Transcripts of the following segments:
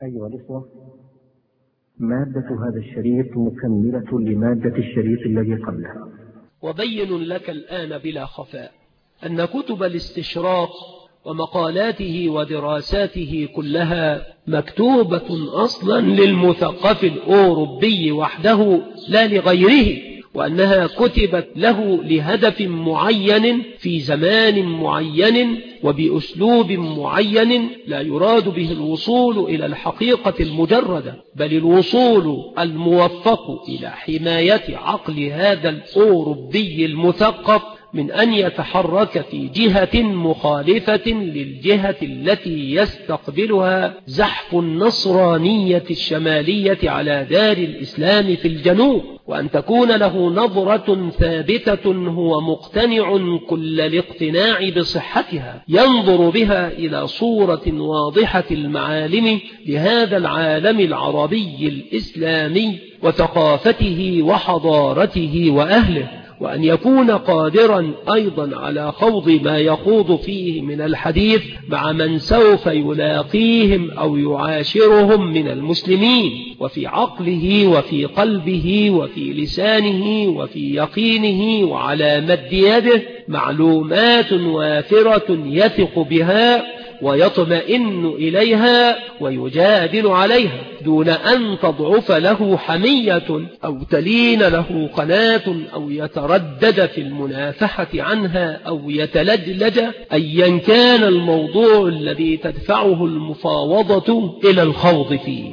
أيها الإخوة، مادة هذا الشريط مكملة لمادة الشريط الذي قبله. وبين لك الآن بلا خفاء أن كتب الاستشراق ومقالاته ودراساته كلها مكتوبة أصلا للمثقف الأوروبي وحده لا لغيره، وأنها كتبت له لهدف معين في زمان معين وبأسلوب معين لا يراد به الوصول إلى الحقيقة المجردة، بل الوصول الموفق إلى حماية عقل هذا الأوروبي المثقف من أن يتحرك في جهة مخالفة للجهة التي يستقبلها زحف النصرانية الشمالية على دار الإسلام في الجنوب، وأن تكون له نظرة ثابتة هو مقتنع كل الاقتناع بصحتها، ينظر بها إلى صورة واضحة المعالم لهذا العالم العربي الإسلامي وثقافته وحضارته وأهله، وأن يكون قادرا أيضا على خوض ما يخوض فيه من الحديث مع من سوف يلاقيهم أو يعاشرهم من المسلمين، وفي عقله وفي قلبه وفي لسانه وفي يقينه وعلى مد يده معلومات وافرة يثق بها ويطمئن إليها ويجادل عليها دون أن تضعف له حمية أو تلين له قناة أو يتردد في المنافحة عنها أو يتلجلج، أيا كان الموضوع الذي تدفعه المفاوضة إلى الخوض فيه.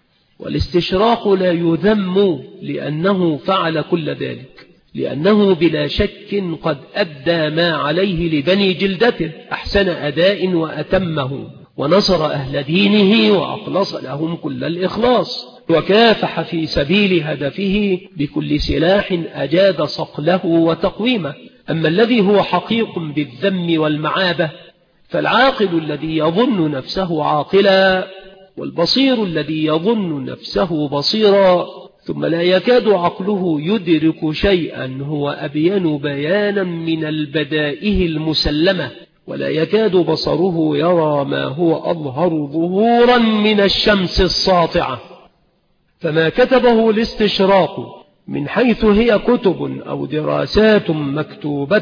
والاستشراق لا يذم لأنه فعل كل ذلك، لأنه بلا شك قد أدى ما عليه لبني جلدته أحسن أداء وأتمه، ونصر أهل دينه وأخلص لهم كل الإخلاص، وكافح في سبيل هدفه بكل سلاح أجاد صقله وتقويمه. أما الذي هو حقيق بالذم والمعابة فالعاقل الذي يظن نفسه عاقلا، والبصير الذي يظن نفسه بصيرا، ثم لا يكاد عقله يدرك شيئا هو أبين بيانا من البدائه المسلمة، ولا يكاد بصره يرى ما هو أظهر ظهورا من الشمس الساطعة. فما كتبه الاستشراق من حيث هي كتب أو دراسات مكتوبة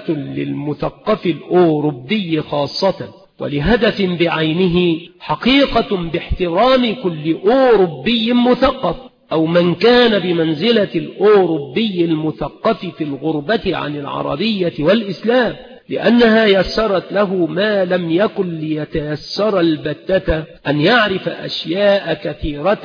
للمثقف الأوروبي خاصة ولهدف بعينه حقيقة باحترام كل أوروبي مثقف أو من كان بمنزلة الأوروبي المثقف في الغربة عن العربية والإسلام، لأنها يسرت له ما لم يكن ليتيسر البتة، أن يعرف أشياء كثيرة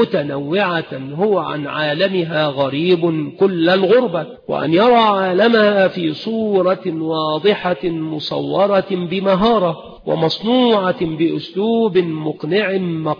متنوعة هو عن عالمها غريب كل الغربة، وأن يرى عالمها في صورة واضحة مصورة بمهارة ومصنوعة بأسلوب مقنع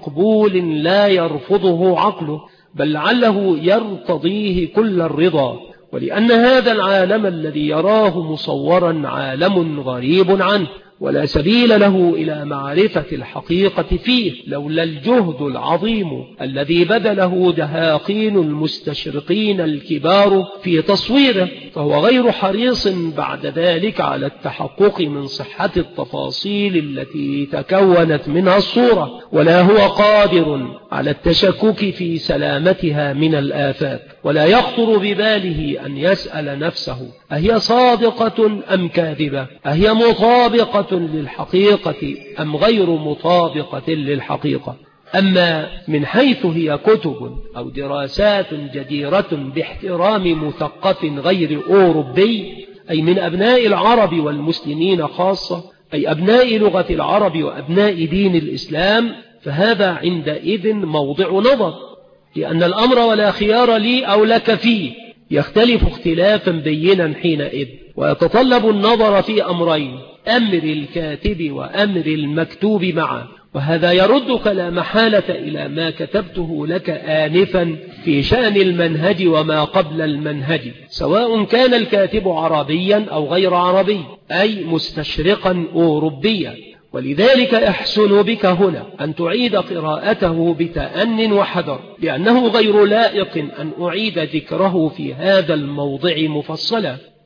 مقبول لا يرفضه عقله، بل لعله يرتضيه كل الرضا، ولأن هذا العالم الذي يراه مصورا عالم غريب عنه ولا سبيل له إلى معرفة الحقيقة فيه لولا الجهد العظيم الذي بذله دهاقين المستشرقين الكبار في تصويره، فهو غير حريص بعد ذلك على التحقق من صحة التفاصيل التي تكونت منها الصورة، ولا هو قادر على التشكك في سلامتها من الآفات، ولا يخطر بباله أن يسأل نفسه أهي صادقة أم كاذبة، أهي مطابقة للحقيقة أم غير مطابقة للحقيقة. أما من حيث هي كتب أو دراسات جديرة باحترام مثقف غير أوروبي، أي من أبناء العرب والمسلمين خاصة، أي أبناء لغة العرب وأبناء دين الإسلام، فهذا عندئذ موضع نظر، لأن الأمر ولا خيار لي أو لك فيه يختلف اختلافا بينا حينئذ، ويتطلب النظر في أمرين: أمر الكاتب وأمر المكتوب معا. وهذا يردك لا محالة إلى ما كتبته لك آنفا في شأن المنهج وما قبل المنهج، سواء كان الكاتب عربيا أو غير عربي، أي مستشرقا أوروبيا. ولذلك يحسن بك هنا أن تعيد قراءته بتأن وحذر، لأنه غير لائق أن أعيد ذكره في هذا الموضع مفصلا.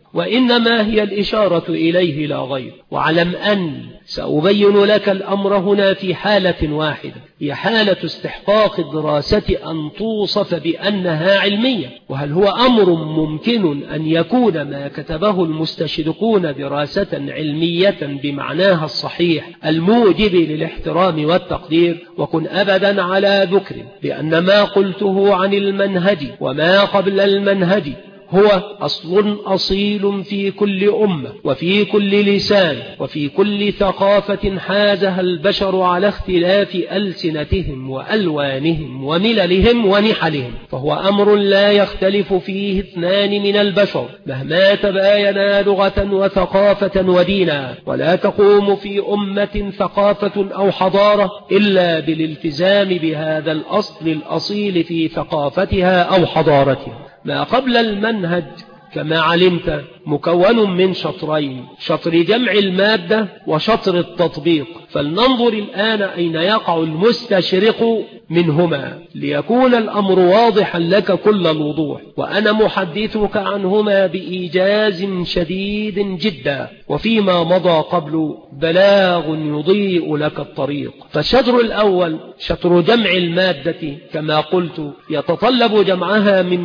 وإنما هي الإشارة إليه لا غير. واعلم أن سأبين لك الأمر هنا في حالة واحدة، هي حالة استحقاق الدراسة أن توصف بأنها علمية. وهل هو أمر ممكن أن يكون ما كتبه المستشرقون دراسة علمية بمعناها الصحيح الموجب للاحترام والتقدير؟ وكن أبدا على ذكر بأن ما قلته عن المنهج وما قبل المنهج هو أصل أصيل في كل أمة وفي كل لسان وفي كل ثقافة حازها البشر على اختلاف ألسنتهم وألوانهم ومللهم ونحلهم، فهو أمر لا يختلف فيه اثنان من البشر مهما تباينا لغة وثقافة ودينا. ولا تقوم في أمة ثقافة أو حضارة إلا بالالتزام بهذا الأصل الأصيل في ثقافتها أو حضارتها. ما قبل المنهج كما علمت مكون من شطرين، شطر جمع المادة وشطر التطبيق، فلننظر الآن أين يقع المستشرق منهما ليكون الأمر واضحا لك كل الوضوح، وأنا محدثك عنهما بإيجاز شديد جدا، وفيما مضى قبل بلاغ يضيء لك الطريق. فالشطر الأول شطر جمع المادة كما قلت يتطلب جمعها من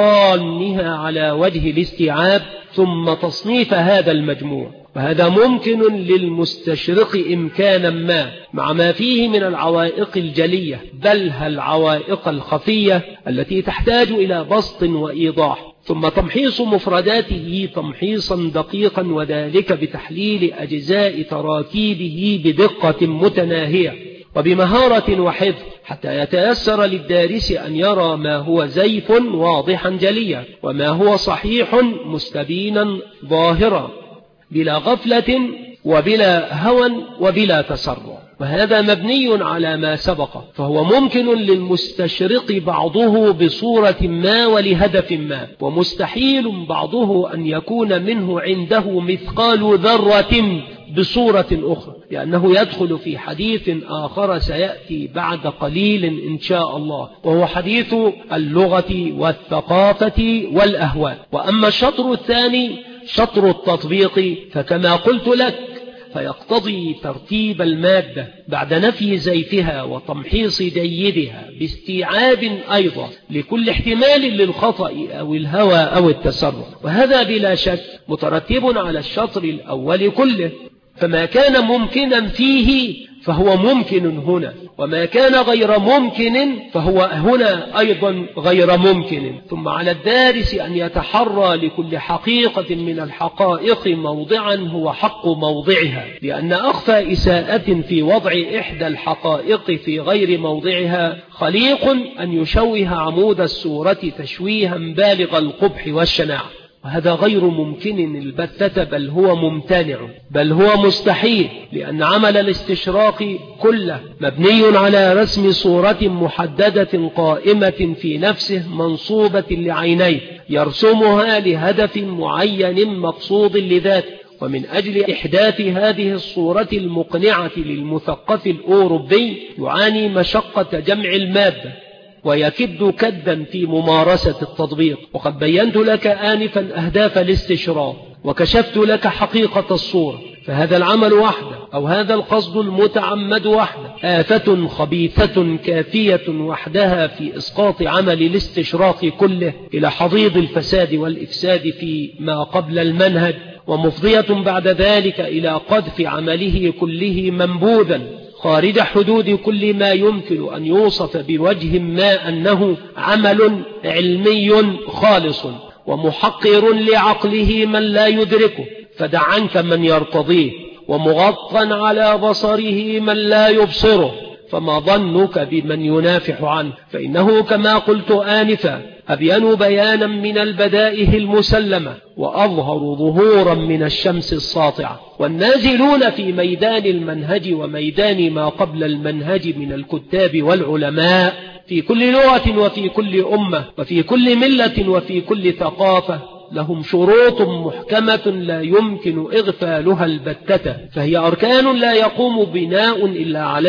مضانها على وجه الاستيعاب ثم تصنيف هذا المجموع، وهذا ممكن للمستشرق إمكانا ما مع ما فيه من العوائق الجلية بل العوائق الخفية التي تحتاج إلى بسط وإيضاح، ثم تمحيص مفرداته تمحيصا دقيقا، وذلك بتحليل أجزاء تراكيبه بدقة متناهية وبمهارة وحفظ حتى يتيسر للدارس أن يرى ما هو زيف واضحا جليا وما هو صحيح مستبينا ظاهرا بلا غفلة وبلا هوى وبلا تسرع. وهذا مبني على ما سبق، فهو ممكن للمستشرق بعضه بصورة ما ولهدف ما، ومستحيل بعضه أن يكون منه عنده مثقال ذرة بصورة أخرى، لأنه يدخل في حديث آخر سيأتي بعد قليل إن شاء الله، وهو حديث اللغة والثقافة والأهواء. وأما الشطر الثاني شطر التطبيق فكما قلت لك فيقتضي ترتيب المادة بعد نفي زيفها وتمحيص جيدها باستيعاب أيضا لكل احتمال للخطأ أو الهوى أو التسرع، وهذا بلا شك مترتب على الشطر الأول كله. فما كان ممكنا فيه فهو ممكن هنا، وما كان غير ممكن فهو هنا أيضا غير ممكن. ثم على الدارس أن يتحرى لكل حقيقة من الحقائق موضعا هو حق موضعها، لأن أخفى إساءة في وضع إحدى الحقائق في غير موضعها خليق أن يشوه عمود السورة تشويها بالغ القبح والشناعة، وهذا غير ممكن البتة بل هو ممتنع بل هو مستحيل، لأن عمل الاستشراق كله مبني على رسم صورة محددة قائمة في نفسه منصوبة لعينيه يرسمها لهدف معين مقصود لذاته، ومن أجل إحداث هذه الصورة المقنعة للمثقف الأوروبي يعاني مشقة جمع المادة ويكد كدا في ممارسة التطبيق. وقد بينت لك آنفا أهداف الاستشراق وكشفت لك حقيقة الصورة، فهذا العمل وحده أو هذا القصد المتعمد وحده آفة خبيثة كافية وحدها في إسقاط عمل الاستشراق كله إلى حضيض الفساد والإفساد في ما قبل المنهج، ومفضية بعد ذلك إلى قذف عمله كله منبوذا خارج حدود كل ما يمكن أن يوصف بوجه ما أنه عمل علمي خالص ومحقر لعقله من لا يدركه، فدع عنك من يرتضيه، ومغطى على بصره من لا يبصره، فما ظنك بمن ينافح عنه؟ فإنه كما قلت آنفا أبين بيانا من البدائه المسلمة وأظهر ظهورا من الشمس الساطعة. والنازلون في ميدان المنهج وميدان ما قبل المنهج من الكتاب والعلماء في كل لغة وفي كل أمة وفي كل ملة وفي كل ثقافة لهم شروط محكمة لا يمكن إغفالها البتة، فهي أركان لا يقوم بناء إلا عليه،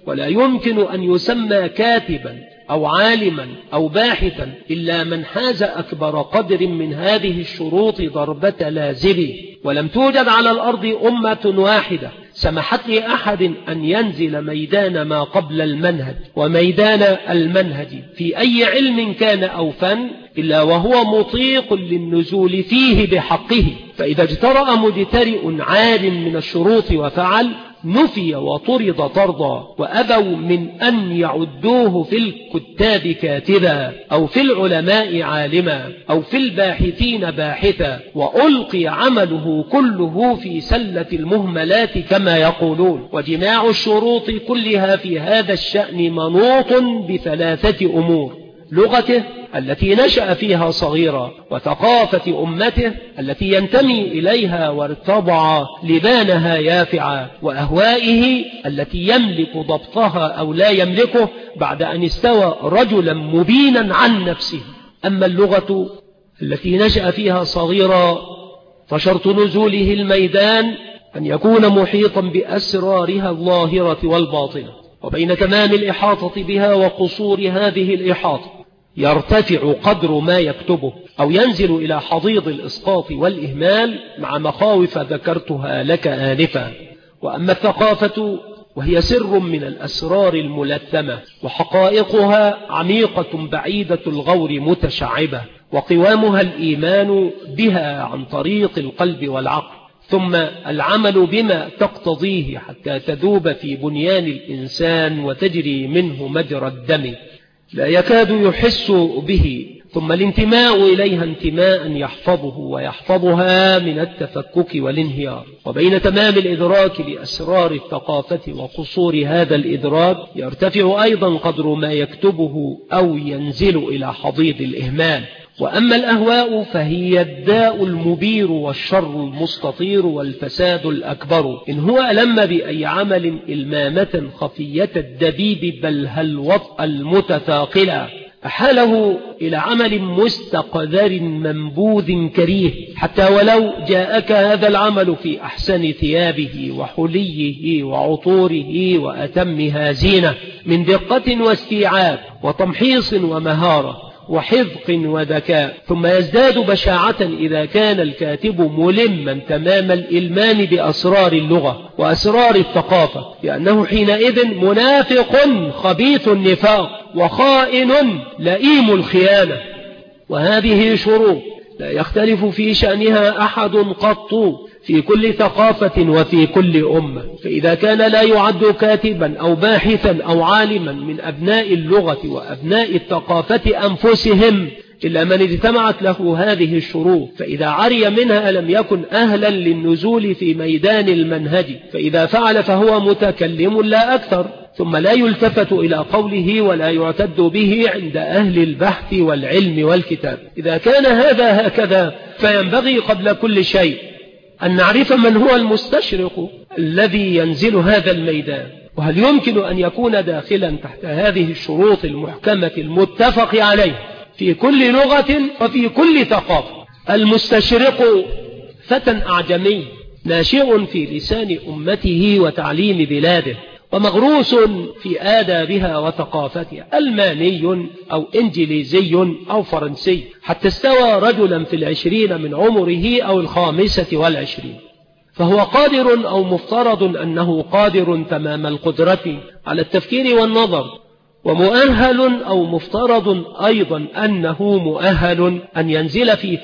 ولا يمكن أن يسمى كاتبا أو عالما أو باحثا إلا من حاز أكبر قدر من هذه الشروط ضربة لازم. ولم توجد على الأرض أمة واحدة سمحت لأحد أن ينزل ميدان ما قبل المنهج وميدان المنهج في أي علم كان أو فن إلا وهو مطيق للنزول فيه بحقه. فإذا اجترأ مجترئ عال من الشروط وفعل نفي وطرد طردا، وأبوا من أن يعدوه في الكتاب كاتبا أو في العلماء عالما أو في الباحثين باحثا، وألقي عمله كله في سلة المهملات كما يقولون. وجماع الشروط كلها في هذا الشأن منوط بثلاثة أمور: لغته التي نشأ فيها صغيرا، وثقافة أمته التي ينتمي إليها وارتضع لبانها يافعا، وأهوائه التي يملك ضبطها أو لا يملكه بعد أن استوى رجلا مبينا عن نفسه. أما اللغة التي نشأ فيها صغيرا فشرط نزوله الميدان أن يكون محيطا بأسرارها الظاهرة والباطنة، وبين تمام الإحاطة بها وقصور هذه الإحاطة يرتفع قدر ما يكتبه أو ينزل إلى حضيض الإسقاط والإهمال مع مخاوف ذكرتها لك آنفا. وأما الثقافة وهي سر من الأسرار الملثمة، وحقائقها عميقة بعيدة الغور متشعبة، وقوامها الإيمان بها عن طريق القلب والعقل، ثم العمل بما تقتضيه حتى تذوب في بنيان الإنسان وتجري منه مجرى الدم لا يكاد يحس به، ثم الانتماء إليها انتماء يحفظه ويحفظها من التفكك والانهيار. وبين تمام الإدراك لأسرار الثقافة وقصور هذا الإدراك يرتفع أيضا قدر ما يكتبه أو ينزل إلى حضيض الإهمال. وأما الأهواء فهي الداء المبير والشر المستطير والفساد الأكبر، إن هو ألم بأي عمل إلمامة خفية الدبيب بل هل وطأ المتثاقلا، أحاله إلى عمل مستقذر منبوذ كريه، حتى ولو جاءك هذا العمل في أحسن ثيابه وحليه وعطوره وأتمها زينة من دقة واستيعاب وتمحيص ومهارة وحذق وذكاء، ثم يزداد بشاعة إذا كان الكاتب ملما تمام الإلمان بأسرار اللغة وأسرار الثقافة، لأنه حينئذ منافق خبيث النفاق وخائن لئيم الخيانة. وهذه شروط لا يختلف في شأنها أحد قط في كل ثقافة وفي كل أمة. فإذا كان لا يعد كاتبا أو باحثا أو عالما من أبناء اللغة وأبناء الثقافة أنفسهم إلا من اجتمعت له هذه الشروط، فإذا عري منها لم يكن أهلا للنزول في ميدان المنهج، فإذا فعل فهو متكلم لا أكثر، ثم لا يلتفت إلى قوله ولا يعتد به عند أهل البحث والعلم والكتاب. إذا كان هذا هكذا فينبغي قبل كل شيء أن نعرف من هو المستشرق الذي ينزل هذا الميدان، وهل يمكن أن يكون داخلا تحت هذه الشروط المحكمة المتفق عليه في كل لغة وفي كل ثقافة. المستشرق فتى أعجمي ناشئ في لسان أمته وتعليم بلاده، ومغروس في آدابها وثقافتها، ألماني أو إنجليزي أو فرنسي، حتى استوى رجلا في 20 من عمره أو 25، فهو قادر أو مفترض أنه قادر تمام القدرة على التفكير والنظر، ومؤهل أو مفترض أيضا أنه مؤهل أن ينزل في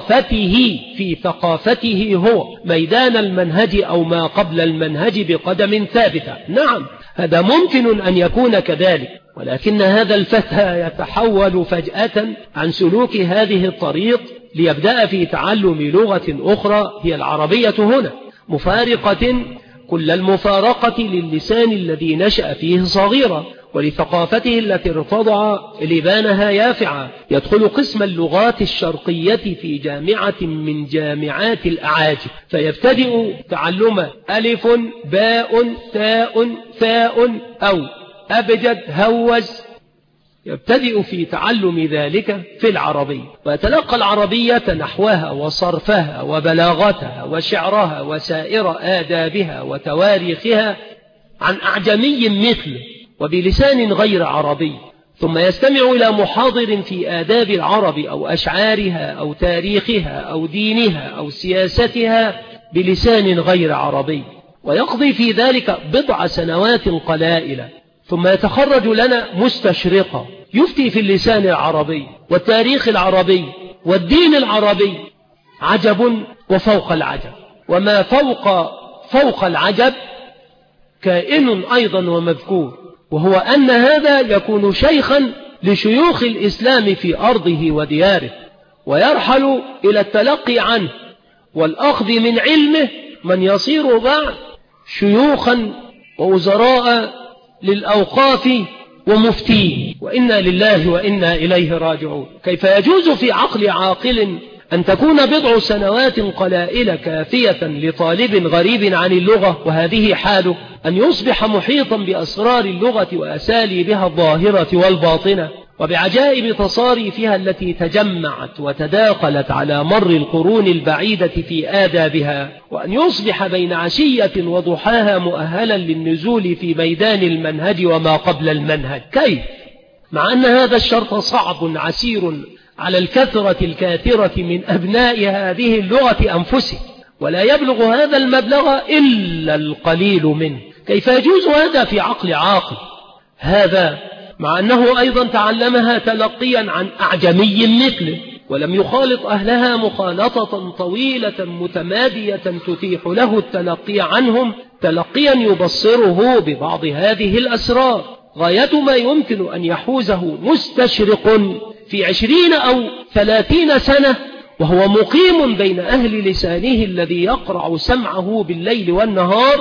ثقافته هو ميدان المنهج أو ما قبل المنهج بقدم ثابتة. نعم، هذا ممكن أن يكون كذلك، ولكن هذا الفتى يتحول فجأة عن سلوك هذه الطريق ليبدأ في تعلم لغة أخرى هي العربية هنا، مفارقة كل المفارقة للسان الذي نشأ فيه صغيرا ولثقافته التي ارتضع لبانها يافعا. يدخل قسم اللغات الشرقية في جامعة من جامعات الأعاجم، فيبتدئ تعلم ألف باء تاء ثاء أو أبجد هوز، يبتدئ في تعلم ذلك في العربية، ويتلقى العربية نحوها وصرفها وبلاغتها وشعرها وسائر آدابها وتواريخها عن أعجمي مثله وبلسان غير عربي، ثم يستمع إلى محاضر في آداب العرب أو أشعارها أو تاريخها أو دينها أو سياستها بلسان غير عربي، ويقضي في ذلك بضع سنوات قلائل، ثم يتخرج لنا مستشرقا يفتي في اللسان العربي والتاريخ العربي والدين العربي. عجب وفوق العجب، وما فوق العجب كائن أيضا ومذكور، وهو أن هذا يكون شيخا لشيوخ الإسلام في أرضه ودياره، ويرحل إلى التلقي عنه والأخذ من علمه من يصير بعد شيوخا ووزراء للأوقاف ومفتين، وإنا لله وإنا إليه راجعون. كيف يجوز في عقل عاقل أن تكون بضع سنوات قلائل كافية لطالب غريب عن اللغة، وهذه حاله أن يصبح محيطا بأسرار اللغة وأساليبها الظاهرة والباطنة وبعجائب تصاريفها التي تجمعت وتداخلت على مر القرون البعيدة في آدابها، وأن يصبح بين عشية وضحاها مؤهلا للنزول في ميدان المنهج وما قبل المنهج. كيف؟ مع أن هذا الشرط صعب عسير على الكثرة الكاثرة من أبناء هذه اللغة أنفسهم، ولا يبلغ هذا المبلغ إلا القليل منه. كيف يجوز هذا في عقل عاقل؟ هذا مع أنه أيضا تعلمها تلقيا عن أعجمي مثله، ولم يخالط أهلها مخالطة طويلة متمادية تتيح له التلقي عنهم تلقيا يبصره ببعض هذه الأسرار. غاية ما يمكن أن يحوزه مستشرق في 20 أو 30 سنة وهو مقيم بين أهل لسانه الذي يقرع سمعه بالليل والنهار،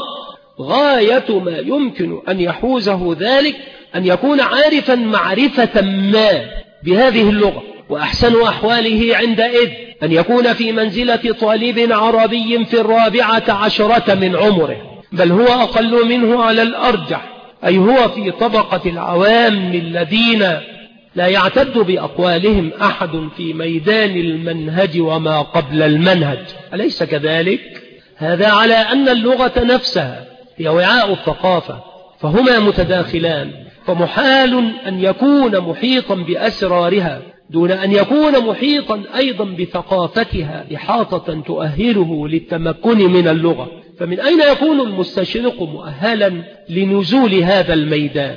غاية ما يمكن أن يحوزه ذلك أن يكون عارفا معرفة ما بهذه اللغة، وأحسن أحواله عندئذ أن يكون في منزلة طالب عربي في 14 من عمره، بل هو أقل منه على الأرجح، أي هو في طبقة العوام الذين لا يعتد بأقوالهم أحد في ميدان المنهج وما قبل المنهج. أليس كذلك؟ هذا على أن اللغة نفسها هي وعاء الثقافة، فهما متداخلان، فمحال أن يكون محيطا بأسرارها دون أن يكون محيطا أيضا بثقافتها إحاطة تؤهله للتمكن من اللغة. فمن أين يكون المستشرق مؤهلا لنزول هذا الميدان؟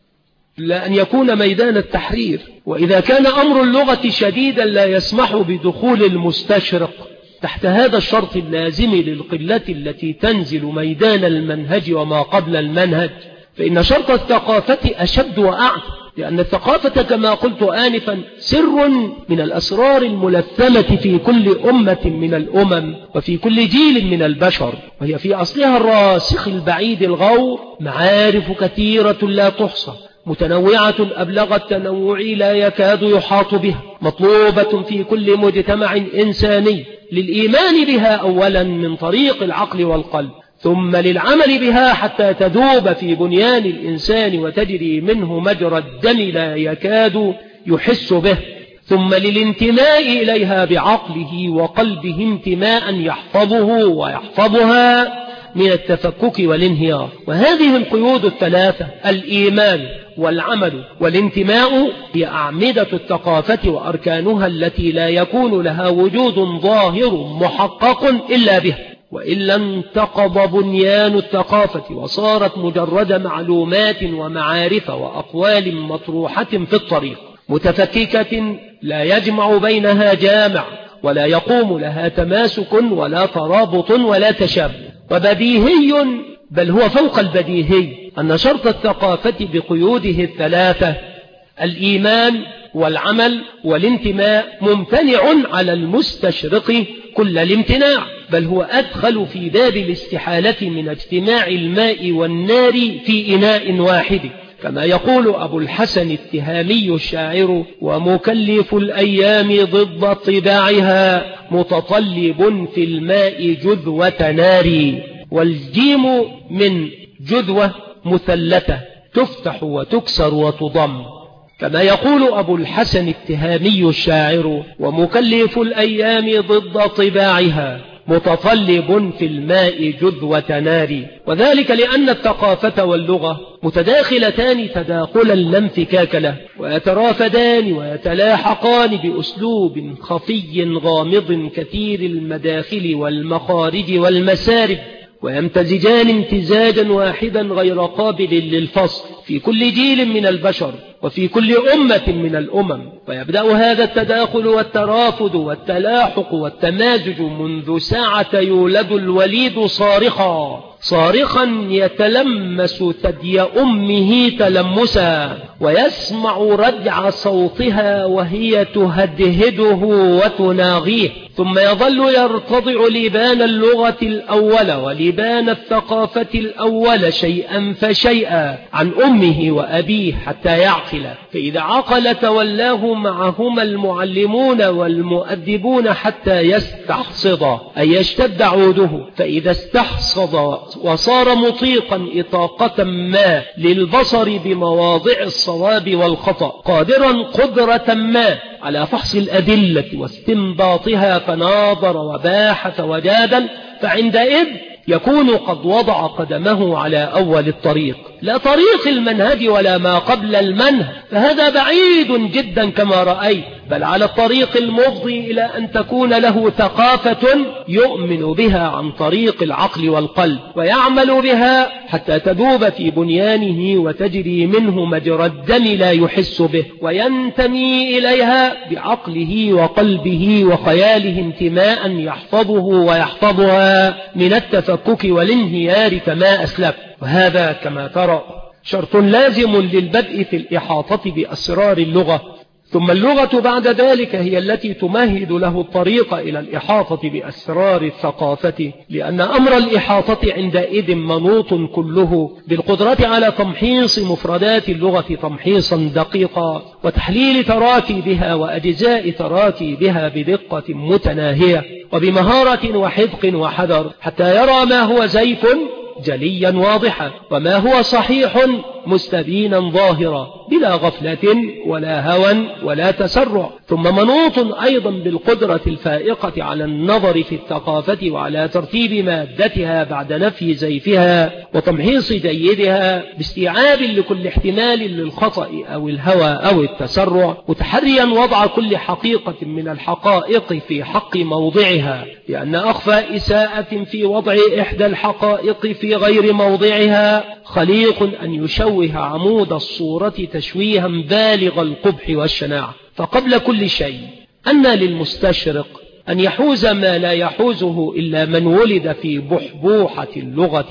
إلا أن يكون ميدان التحرير. وإذا كان أمر اللغة شديدا لا يسمح بدخول المستشرق تحت هذا الشرط اللازم للقلة التي تنزل ميدان المنهج وما قبل المنهج، فإن شرط الثقافة أشد وأعظم، لأن الثقافة كما قلت آنفا سر من الأسرار الملثمة في كل أمة من الأمم وفي كل جيل من البشر، وهي في أصلها الراسخ البعيد الغور معارف كثيرة لا تحصى، متنوعة أبلغ التنوع لا يكاد يحاط بها، مطلوبة في كل مجتمع إنساني للإيمان بها أولا من طريق العقل والقلب، ثم للعمل بها حتى تذوب في بنيان الإنسان وتجري منه مجرى الدم لا يكاد يحس به، ثم للانتماء إليها بعقله وقلبه انتماء يحفظه ويحفظها من التفكك والانهيار. وهذه القيود الثلاثة الإيمان والعمل والانتماء هي أعمدة الثقافة وأركانها التي لا يكون لها وجود ظاهر محقق إلا بها، وإلا انتقض بنيان الثقافة وصارت مجرد معلومات ومعارف وأقوال مطروحة في الطريق متفككة لا يجمع بينها جامع ولا يقوم لها تماسك ولا ترابط ولا تشابه. وبديهي بل هو فوق البديهي أن شرط الثقافة بقيوده الثلاثة الإيمان والعمل والانتماء ممتنع على المستشرق كل الامتناع، بل هو أدخل في باب الاستحالة من اجتماع الماء والنار في إناء واحد، كما يقول أبو الحسن التهامي الشاعر: ومكلف الأيام ضد طباعها متطلب في الماء جذوة نار. والجيم من جذوة مثلثة تفتح وتكسر وتضم، كما يقول أبو الحسن التهامي الشاعر: ومكلف الأيام ضد طباعها متطلب في الماء جذوة نار. وذلك لأن الثقافة واللغة متداخلتان تداخلا لا انفكاك له، ويترافدان ويتلاحقان بأسلوب خفي غامض كثير المداخل والمخارج والمسارب، ويمتزجان امتزاجا واحدا غير قابل للفصل في كل جيل من البشر وفي كل أمة من الأمم. ويبدأ هذا التداخل والترافد والتلاحق والتمازج منذ ساعة يولد الوليد صارخا يتلمس ثدي أمه تلمسا، ويسمع ردع صوتها وهي تهدهده وتناغيه، ثم يظل يرتضع لبان اللغة الأول ولبان الثقافة الأول شيئا فشيئا عن أمه وأبيه حتى يعقل. فإذا عقل تولاه معهما المعلمون والمؤدبون حتى يستحصد أي يشتد عوده، فإذا استحصد وصار مطيقا إطاقة ما للبصر بمواضع الصواب والخطأ، قادرا قدرة ما على فحص الأدلة واستنباطها، فناظر وباحث وجادل، فعندئذ يكون قد وضع قدمه على أول الطريق، لا طريق المنهج ولا ما قبل المنهج، فهذا بعيد جدا كما رأيت، بل على الطريق المفضي إلى أن تكون له ثقافة يؤمن بها عن طريق العقل والقلب، ويعمل بها حتى تذوب في بنيانه وتجري منه مجرى الدم لا يحس به، وينتمي إليها بعقله وقلبه وخياله انتماء يحفظه ويحفظها من التفكك والانهيار كما أسلف. وهذا كما ترى شرط لازم للبدء في الإحاطة بأسرار اللغة، ثم اللغة بعد ذلك هي التي تمهد له الطريق إلى الإحاطة بأسرار الثقافة، لأن أمر الإحاطة عندئذ منوط كله بالقدرة على تمحيص مفردات اللغة تمحيصا دقيقا، وتحليل تراكيبها وأجزاء تراكيبها بدقة متناهية وبمهارة وحذق وحذر، حتى يرى ما هو زيف جليا واضحا وما هو صحيح مستبينا ظاهرا بلا غفلة ولا هوى ولا تسرع، ثم منوط أيضا بالقدرة الفائقة على النظر في الثقافة وعلى ترتيب مادتها بعد نفي زيفها وتمحيص جيدها باستيعاب لكل احتمال للخطأ أو الهوى أو التسرع، متحريا وضع كل حقيقة من الحقائق في حق موضعها، لأن أخفى إساءة في وضع إحدى الحقائق في غير موضعها خليق أن يشوه عمود الصورة تشويها بالغ القبح والشناعة. فقبل كل شيء أن للمستشرق أن يحوز ما لا يحوزه إلا من ولد في بحبوحة اللغة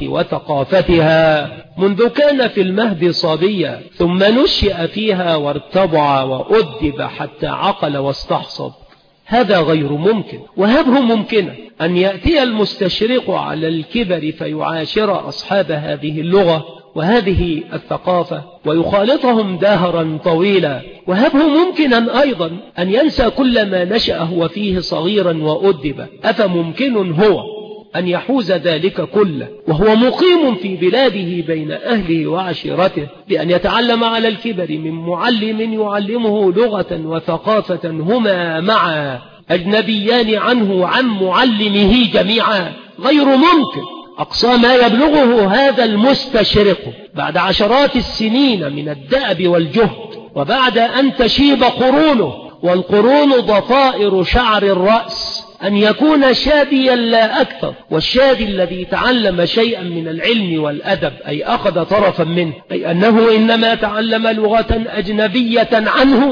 وثقافتها منذ كان في المهد صبيا، ثم نشأ فيها وارتضع وأدب حتى عقل واستحصد. هذا غير ممكن، وهبه ممكنة أن يأتي المستشرق على الكبر فيعاشر أصحاب هذه اللغة وهذه الثقافة ويخالطهم دهرا طويلا، وهبه ممكنا أيضا أن ينسى كل ما نشأ هو فيه صغيرا وأدب. أفممكن هو أن يحوز ذلك كله وهو مقيم في بلاده بين أهله وعشيرته، بأن يتعلم على الكبر من معلم يعلمه لغة وثقافة هما معا أجنبيان عنه وعن معلمه جميعا؟ غير ممكن. أقصى ما يبلغه هذا المستشرق بعد عشرات السنين من الدأب والجهد، وبعد أن تشيب قرونه، والقرون ضفائر شعر الرأس، أن يكون شاديا لا أكثر، والشادي الذي تعلم شيئا من العلم والأدب أي أخذ طرفا منه، أي أنه إنما تعلم لغة أجنبية عنه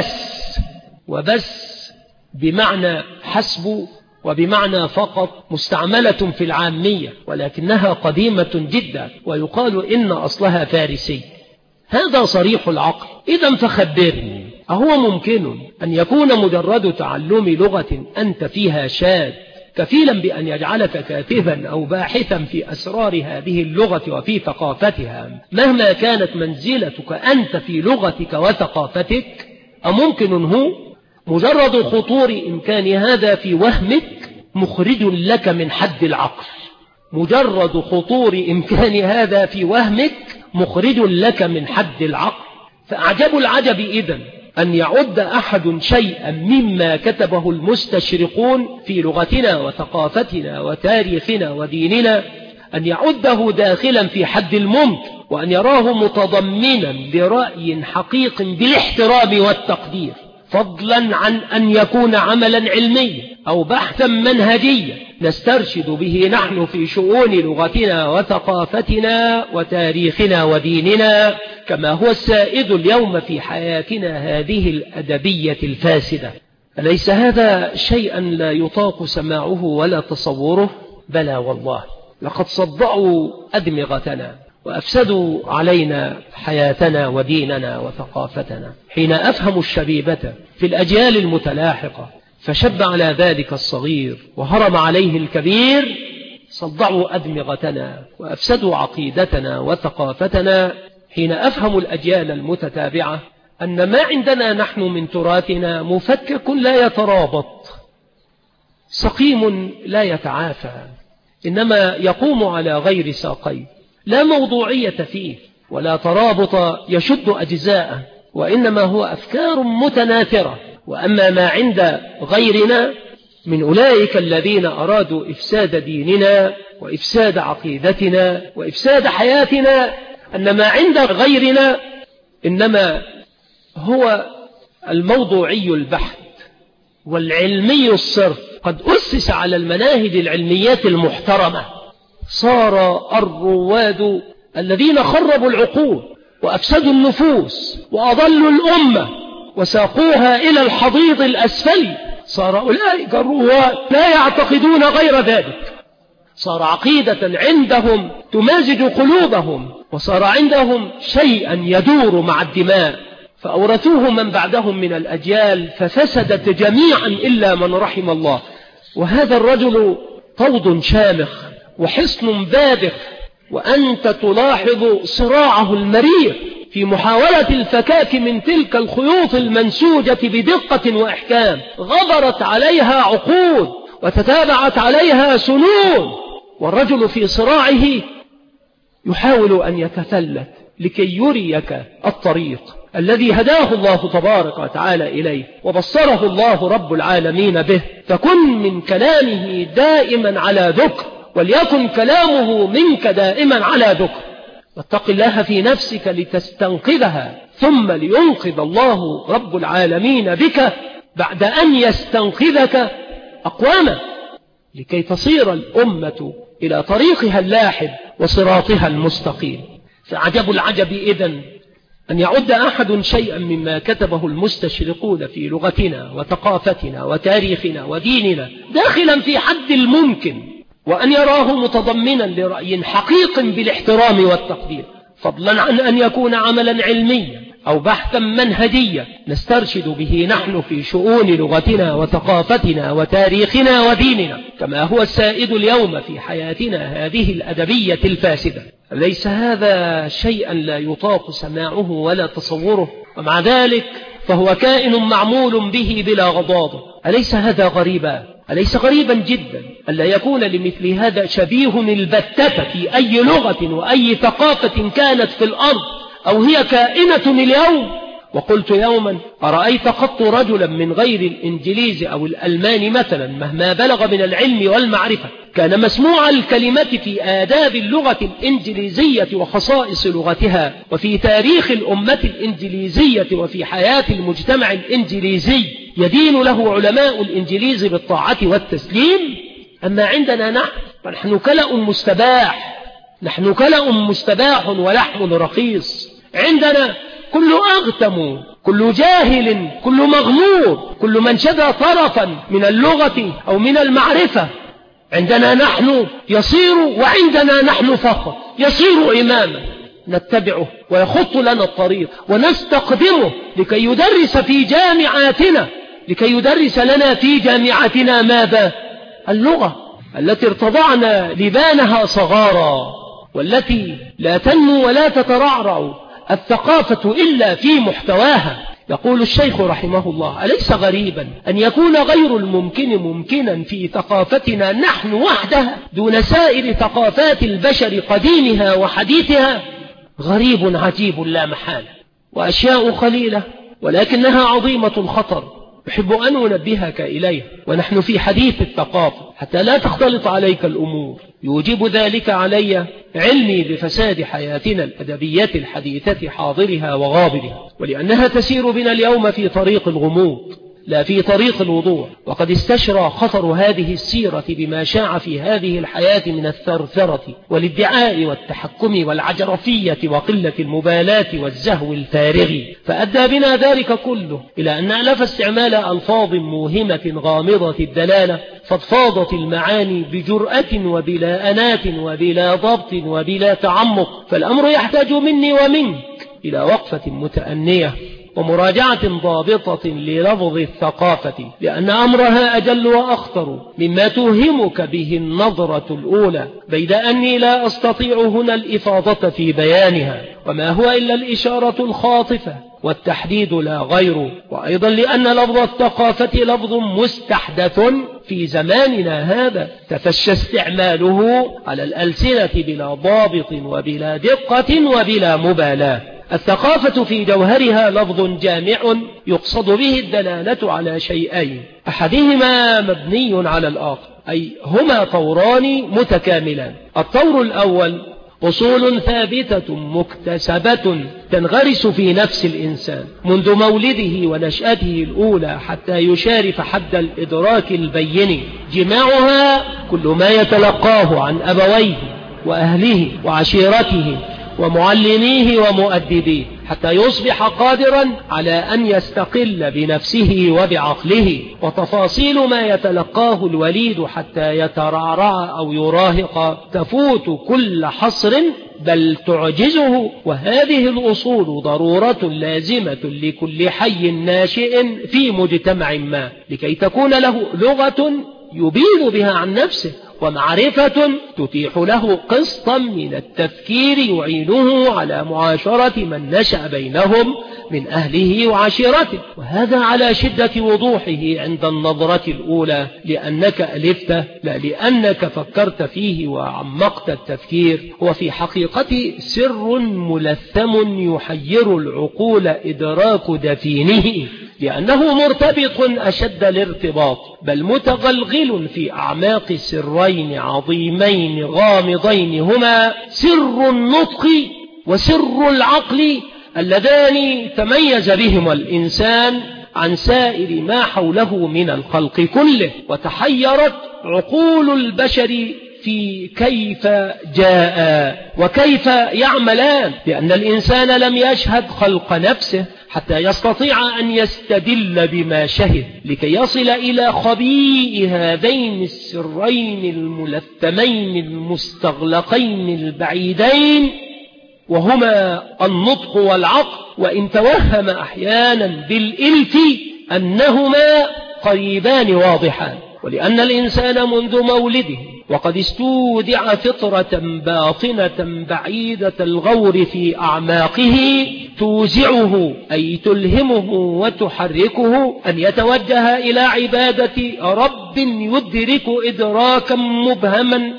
وبس بمعنى حسب وبمعنى فقط مستعملة في العامية، ولكنها قديمة جدا، ويقال إن أصلها فارسي. هذا صريح العقل. إذا فخبرني، أهو ممكن أن يكون مجرد تعلم لغة أنت فيها شاذ كفيلا بأن يجعلك كاتبا أو باحثا في أسرار هذه اللغة وفي ثقافتها مهما كانت منزلتك أنت في لغتك وثقافتك؟ أممكن هو مجرد خطور إمكان هذا في وهمك مخرج لك من حد العقل؟ مجرد خطور إمكان هذا في وهمك مخرج لك من حد العقل. فأعجب العجب إذن أن يعد أحد شيئا مما كتبه المستشرقون في لغتنا وثقافتنا وتاريخنا وديننا أن يعده داخلا في حد الممكن، وأن يراه متضمنا لرأي حقيق بالاحترام والتقدير، فضلا عن أن يكون عملا علميا أو بحثا منهجيا نسترشد به نحن في شؤون لغتنا وثقافتنا وتاريخنا وديننا، كما هو السائد اليوم في حياتنا هذه الأدبية الفاسدة. أليس هذا شيئا لا يطاق سماعه ولا تصوره؟ بلى والله، لقد صدعوا أدمغتنا وأفسدوا علينا حياتنا وديننا وثقافتنا. حين أفهم الشبيبة في الأجيال المتلاحقة فشب على ذلك الصغير وهرم عليه الكبير، صدعوا أدمغتنا وأفسدوا عقيدتنا وثقافتنا. حين أفهم الأجيال المتتابعة أن ما عندنا نحن من تراثنا مفكك لا يترابط، سقيم لا يتعافى، إنما يقوم على غير ساقين، لا موضوعية فيه ولا ترابط يشد أجزاءه، وإنما هو أفكار متناثرة. وأما ما عند غيرنا من أولئك الذين أرادوا إفساد ديننا وإفساد عقيدتنا وإفساد حياتنا، أن ما عند غيرنا إنما هو الموضوعي البحث والعلمي الصرف، قد أسس على المناهج العلميات المحترمة. صار الرواد الذين خربوا العقول وأفسدوا النفوس وأضلوا الأمة وساقوها إلى الحضيض الأسفل، صار أولئك الرواد لا يعتقدون غير ذلك، صار عقيدة عندهم تمازج قلوبهم، وصار عندهم شيئا يدور مع الدماء، فأورثوه من بعدهم من الأجيال ففسدت جميعا إلا من رحم الله. وهذا الرجل طود شامخ وحصن باذخ، وأنت تلاحظ صراعه المرير في محاولة الفكاك من تلك الخيوط المنسوجة بدقة وإحكام، غبرت عليها عقود وتتابعت عليها سنون، والرجل في صراعه يحاول أن يتفلت لكي يريك الطريق الذي هداه الله تبارك وتعالى إليه وبصره الله رب العالمين به. فكن من كلامه دائما على ذكر، وليكن كلامه منك دائما على ذكر، واتق الله في نفسك لتستنقذها، ثم لينقذ الله رب العالمين بك بعد أن يستنقذك أقواما، لكي تصير الأمة إلى طريقها اللاحب وصراطها المستقيم. فعجب العجب إذن أن يعد أحد شيئا مما كتبه المستشرقون في لغتنا وثقافتنا وتاريخنا وديننا داخلا في حد الممكن، وأن يراه متضمنا لرأي حقيق بالاحترام والتقدير، فضلا عن أن يكون عملا علميا أو بحثا منهجيا نسترشد به نحن في شؤون لغتنا وثقافتنا وتاريخنا وديننا، كما هو السائد اليوم في حياتنا هذه الأدبية الفاسدة. ليس هذا شيئا لا يطاق سماعه ولا تصوره، ومع ذلك فهو كائن معمول به بلا غضاضة. أليس هذا غريبا؟ أليس غريبا جدا أن لا يكون لمثل هذا شبيه البتة في أي لغة وأي ثقافة كانت في الأرض أو هي كائنة اليوم؟ وقلت يوما: أرأيت قط رجلا من غير الإنجليز أو الألمان مثلا مهما بلغ من العلم والمعرفة كان مسموع الكلمة في آداب اللغة الإنجليزية وخصائص لغتها وفي تاريخ الأمة الإنجليزية وفي حياة المجتمع الإنجليزي يدين له علماء الإنجليز بالطاعة والتسليم؟ أما عندنا نحن كلأ مستباح، نحن كلأ مستباح ولحم رخيص. عندنا كل أغتم، كل جاهل، كل مغمور، كل من شذ طرفا من اللغة أو من المعرفة عندنا نحن يصير، وعندنا نحن فقط يصير إماما نتبعه ويخط لنا الطريق ونستقدمه لكي يدرس في جامعاتنا، لكي يدرس لنا في جامعاتنا ماذا؟ اللغة التي ارتضعنا لبانها صغارا، والتي لا تنمو ولا تترعرع الثقافة إلا في محتواها. يقول الشيخ رحمه الله: أليس غريبا أن يكون غير الممكن ممكنا في ثقافتنا نحن وحدها دون سائر ثقافات البشر قديمها وحديثها؟ غريب عجيب لا محالة. وأشياء قليلة ولكنها عظيمة الخطر، أحب أن أنبهك إليها ونحن في حديث الثقافة حتى لا تختلط عليك الأمور. يوجب ذلك علي علمي بفساد حياتنا الأدبية الحديثة حاضرها وغابرها، ولأنها تسير بنا اليوم في طريق الغموض لا في طريق الوضوح، وقد استشرى خطر هذه السيرة بما شاع في هذه الحياة من الثرثرة والادعاء والتحكم والعجرفية وقلة المبالاة والزهو الفارغ، فأدى بنا ذلك كله إلى أن نألف استعمال ألفاظ موهمة غامضة الدلالة فضفاضت المعاني بجرأة وبلا أنات وبلا ضبط وبلا تعمق. فالأمر يحتاج مني ومنك إلى وقفة متأنية ومراجعة ضابطة للفظ الثقافة، لأن أمرها أجل وأخطر مما توهمك به النظرة الأولى، بيد أني لا أستطيع هنا الإفاضة في بيانها، وما هو إلا الإشارة الخاطفة والتحديد لا غير. وأيضا لأن لفظ الثقافة لفظ مستحدث في زماننا هذا تفشى استعماله على الألسنة بلا ضابط وبلا دقة وبلا مبالاة. الثقافة في جوهرها لفظ جامع يقصد به الدلالة على شيئين، أحدهما مبني على الآخر، أي هما طوران متكاملان. الطور الأول أصول ثابتة مكتسبة تنغرس في نفس الإنسان منذ مولده ونشأته الأولى حتى يشارف حد الإدراك البين، جماعها كل ما يتلقاه عن أبويه وأهله وعشيرته ومعلميه ومؤدبيه حتى يصبح قادرا على أن يستقل بنفسه وبعقله، وتفاصيل ما يتلقاه الوليد حتى يترعرع أو يراهق تفوت كل حصر بل تعجزه. وهذه الأصول ضرورة لازمة لكل حي ناشئ في مجتمع ما لكي تكون له لغة يبين بها عن نفسه، ومعرفة تتيح له قسطا من التفكير يعينه على معاشرة من نشأ بينهم من أهله وعشيرته. وهذا على شدة وضوحه عند النظرة الأولى، لأنك ألفته لا لأنك فكرت فيه وعمقت التفكير. وفي حقيقة سر ملثم يحير العقول إدراك دفينه، لأنه مرتبط أشد الارتباط بل متغلغل في أعماق سرين عظيمين غامضين، هما سر النطق وسر العقل اللذان تميز بهما الإنسان عن سائر ما حوله من الخلق كله، وتحيرت عقول البشر في كيف جاء وكيف يعملان، لأن الإنسان لم يشهد خلق نفسه حتى يستطيع أن يستدل بما شهد لكي يصل إلى خبيء هذين السرين الملثمين المستغلقين البعيدين، وهما النطق والعقل، وإن توهم أحيانا بالإلف أنهما قريبان واضحان. ولأن الإنسان منذ مولده وقد استودع فطرة باطنة بعيدة الغور في أعماقه توزعه أي تلهمه وتحركه أن يتوجه إلى عبادة رب يدرك إدراكا مبهما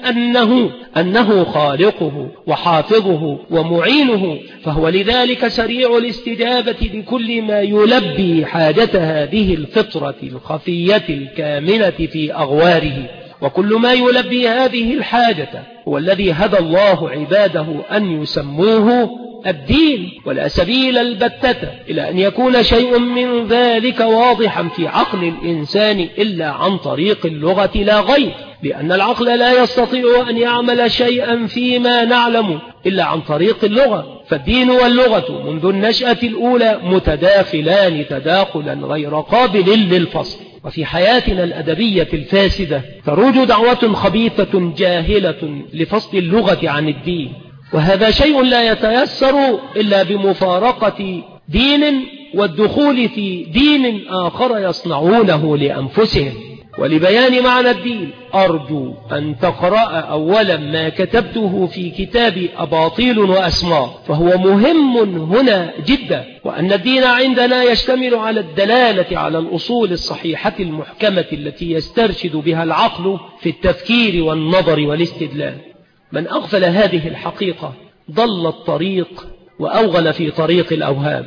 أنه خالقه وحافظه ومعينه، فهو لذلك سريع الاستجابة لكل ما يلبي حاجة هذه الفطرة الخفية الكامنة في أغواره. وكل ما يلبي هذه الحاجة هو الذي هدى الله عباده أن يسموه الدين، ولا سبيل البتة إلى أن يكون شيء من ذلك واضحا في عقل الإنسان إلا عن طريق اللغة لا غير، لأن العقل لا يستطيع أن يعمل شيئا فيما نعلم إلا عن طريق اللغة. فالدين واللغة منذ النشأة الأولى متداخلان تداخلا غير قابل للفصل. وفي حياتنا الأدبية الفاسدة تروج دعوة خبيثة جاهلة لفصل اللغة عن الدين، وهذا شيء لا يتيسر إلا بمفارقة دين والدخول في دين آخر يصنعونه لأنفسهم. ولبيان معنى الدين أرجو أن تقرأ أولا ما كتبته في كتاب أباطيل وأسماء، فهو مهم هنا جدا. وأن الدين عندنا يشتمل على الدلالة على الأصول الصحيحة المحكمة التي يسترشد بها العقل في التفكير والنظر والاستدلال. من أغفل هذه الحقيقة ضل الطريق وأوغل في طريق الأوهام،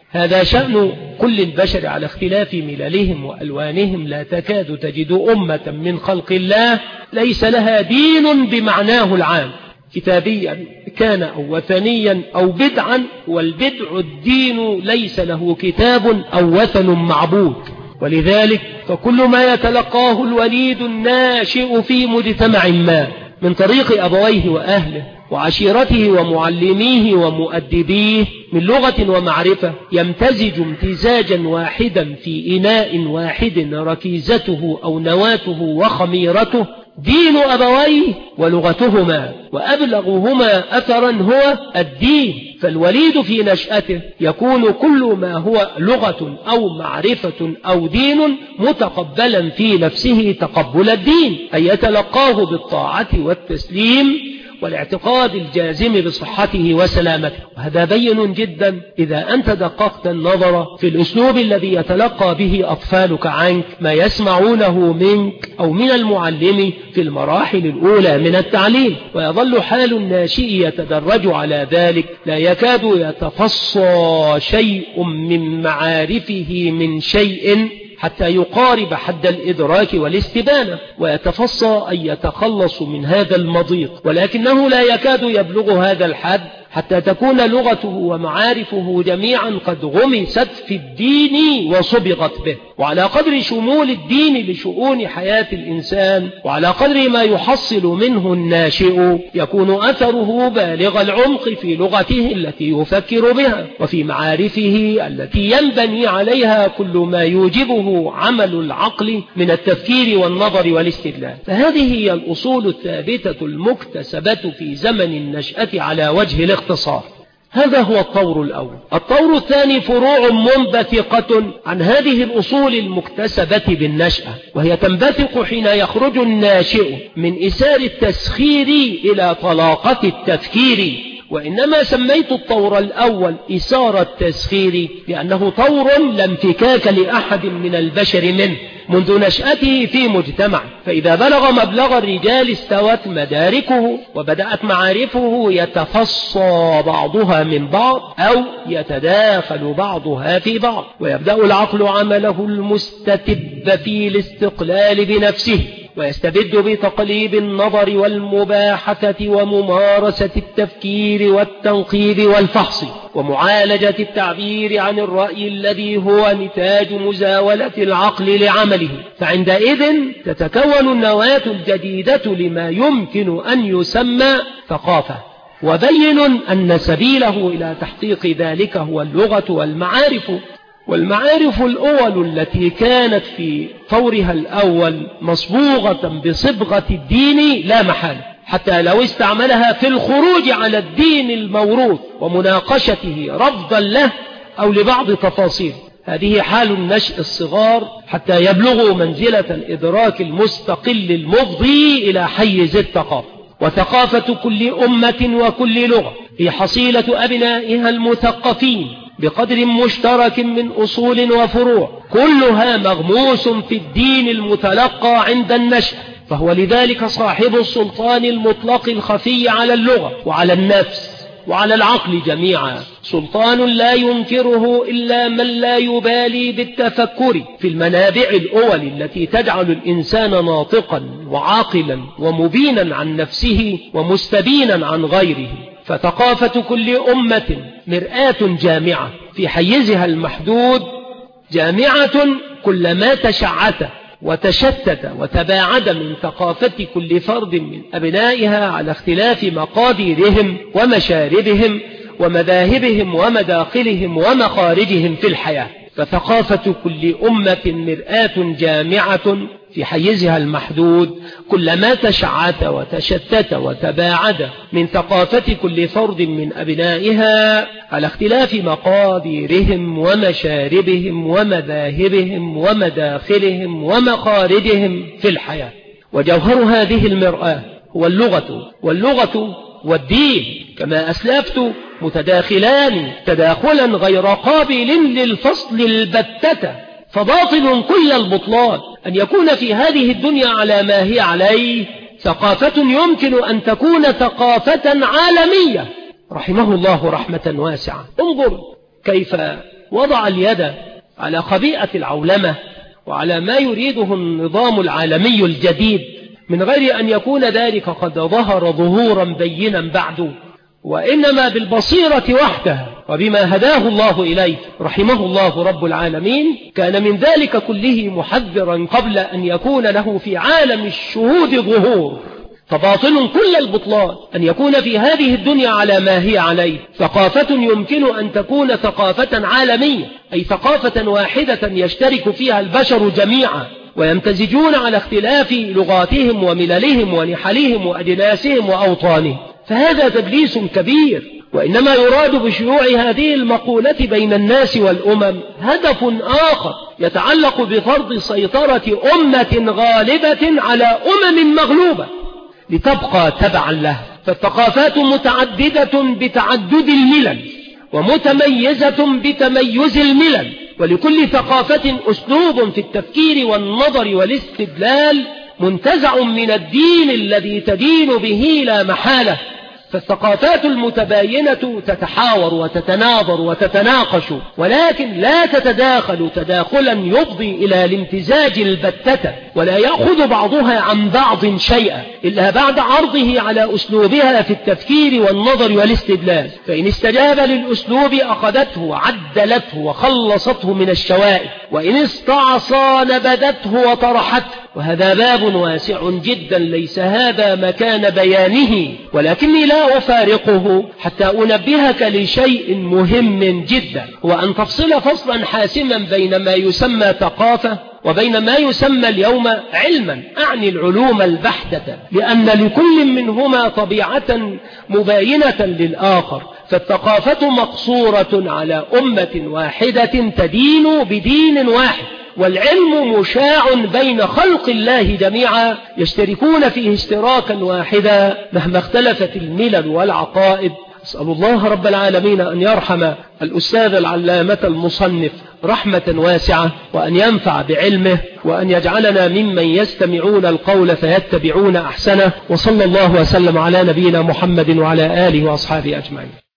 هذا شأن كل البشر على اختلاف مللهم وألوانهم. لا تكاد تجد أمة من خلق الله ليس لها دين بمعناه العام، كتابيا كان أو وثنيا أو بدعا، والبدع الدين ليس له كتاب أو وثن معبود. ولذلك فكل ما يتلقاه الوليد الناشئ في مجتمع ما من طريق أبويه وأهله وعشيرته ومعلميه ومؤدبيه من لغة ومعرفة يمتزج امتزاجا واحدا في إناء واحد ركيزته أو نواته وخميرته دين أبويه ولغتهما، وأبلغهما أثرا هو الدين. فالوليد في نشأته يكون كل ما هو لغة أو معرفة أو دين متقبلا في نفسه تقبل الدين، أي يتلقاه بالطاعة والتسليم والاعتقاد الجازم بصحته وسلامته. وهذا بين جدا إذا أنت دققت النظر في الأسلوب الذي يتلقى به أطفالك عنك ما يسمعونه منك أو من المعلم في المراحل الأولى من التعليم. ويظل حال الناشئ يتدرج على ذلك، لا يكاد يتفصى شيء من معارفه من شيء حتى يقارب حد الإدراك والاستبانة، ويتفصى أن يتخلص من هذا المضيق، ولكنه لا يكاد يبلغ هذا الحد حتى تكون لغته ومعارفه جميعا قد غمست في الدين وصبغت به. وعلى قدر شمول الدين لشؤون حياة الإنسان وعلى قدر ما يحصل منه الناشئ يكون أثره بالغ العمق في لغته التي يفكر بها وفي معارفه التي ينبني عليها كل ما يوجبه عمل العقل من التفكير والنظر والاستدلال. فهذه هي الأصول الثابتة المكتسبة في زمن النشأة على وجه الاختصار. هذا هو الطور الأول. الطور الثاني فروع منبثقة عن هذه الأصول المكتسبة بالنشأة، وهي تنبثق حين يخرج الناشئ من إسار التسخير إلى طلاقة التفكير. وإنما سميت الطور الأول إسار التسخير لأنه طور لا انفكاك لأحد من البشر منه منذ نشأته في مجتمع، فإذا بلغ مبلغ الرجال استوت مداركه وبدأت معارفه يتفصى بعضها من بعض أو يتداخل بعضها في بعض، ويبدأ العقل عمله المستتب في الاستقلال بنفسه، ويستبد بتقليب النظر والمباحثة وممارسة التفكير والتنقيب والفحص ومعالجة التعبير عن الرأي الذي هو نتاج مزاولة العقل لعمله. فعندئذ تتكون النواة الجديدة لما يمكن أن يسمى ثقافة. وبين أن سبيله إلى تحقيق ذلك هو اللغة والمعارف. والمعارف الأول التي كانت في طورها الأول مصبوغة بصبغة الدين لا محالة، حتى لو استعملها في الخروج على الدين الموروث ومناقشته رفضا له أو لبعض تفاصيل. هذه حال النشء الصغار حتى يبلغوا منزلة الإدراك المستقل المفضي إلى حيز الثقافة. وثقافة كل أمة وكل لغة هي حصيلة أبنائها المثقفين بقدر مشترك من أصول وفروع، كلها مغموس في الدين المتلقى عند النشأ. فهو لذلك صاحب السلطان المطلق الخفي على اللغة وعلى النفس وعلى العقل جميعا، سلطان لا ينكره إلا من لا يبالي بالتفكر في المنابع الأول التي تجعل الإنسان ناطقا وعاقلا ومبينا عن نفسه ومستبينا عن غيره. فثقافة كل أمة مرآة جامعة في حيزها المحدود، جامعة كلما تشعت وتشتت وتباعد من ثقافة كل فرد من أبنائها على اختلاف مقاديرهم ومشاربهم ومذاهبهم ومداخلهم ومخارجهم في الحياة. فثقافة كل أمة مرآة جامعة في حيزها المحدود كلما تشعت وتشتت وتباعد من ثقافة كل فرد من أبنائها على اختلاف مقاديرهم ومشاربهم ومذاهبهم ومداخلهم ومخارجهم في الحياة. وجوهر هذه المرآة هو اللغة، واللغة والدين كما أسلفت متداخلان تداخلا غير قابل للفصل البتة. فباطل كل البطلان أن يكون في هذه الدنيا على ما هي عليه ثقافة يمكن أن تكون ثقافة عالمية رحمه الله رحمة واسعة. انظر كيف وضع اليد على خبيئة العولمة وعلى ما يريده النظام العالمي الجديد من غير أن يكون ذلك قد ظهر ظهورا بينا بعد، وإنما بالبصيرة وحدها وبما هداه الله إليه رحمه الله رب العالمين، كان من ذلك كله محذرا قبل أن يكون له في عالم الشهود ظهور. فباطل كل البطلان أن يكون في هذه الدنيا على ما هي عليه ثقافة يمكن أن تكون ثقافة عالمية، أي ثقافة واحدة يشترك فيها البشر جميعا ويمتزجون على اختلاف لغاتهم ومللهم ونحلهم وأجناسهم وأوطانهم. فهذا تدليس كبير، وإنما يراد بشيوع هذه المقولة بين الناس والأمم هدف آخر يتعلق بفرض سيطرة أمة غالبة على أمم مغلوبة لتبقى تبعا له. فالثقافات متعددة بتعدد الملل ومتميزة بتميز الملل، ولكل ثقافة أسلوب في التفكير والنظر والاستدلال منتزع من الدين الذي تدين به لا محالة. فالثقافات المتباينة تتحاور وتتناظر وتتناقش، ولكن لا تتداخل تداخلا يفضي إلى الامتزاج البتة، ولا يأخذ بعضها عن بعض شيئا إلا بعد عرضه على أسلوبها في التفكير والنظر والاستدلال. فإن استجاب للأسلوب أخذته وعدلته وخلصته من الشوائب، وإن استعصى نبذته وطرحته. وهذا باب واسع جدا ليس هذا مكان بيانه، ولكني لا أفارقه حتى أنبهك لشيء مهم جدا، وأن تفصل فصلا حاسما بين ما يسمى ثقافة وبين ما يسمى اليوم علما، أعني العلوم البحتة، لأن لكل منهما طبيعة مباينة للآخر. فالثقافة مقصورة على أمة واحدة تدين بدين واحد، والعلم مشاع بين خلق الله جميعا يشتركون فيه اشتراكا واحدا مهما اختلفت الملل والعقائد. أسأل الله رب العالمين أن يرحم الأستاذ العلامة المصنف رحمة واسعة، وأن ينفع بعلمه، وأن يجعلنا ممن يستمعون القول فيتبعون أحسنه. وصلى الله وسلم على نبينا محمد وعلى آله وأصحابه أجمعين.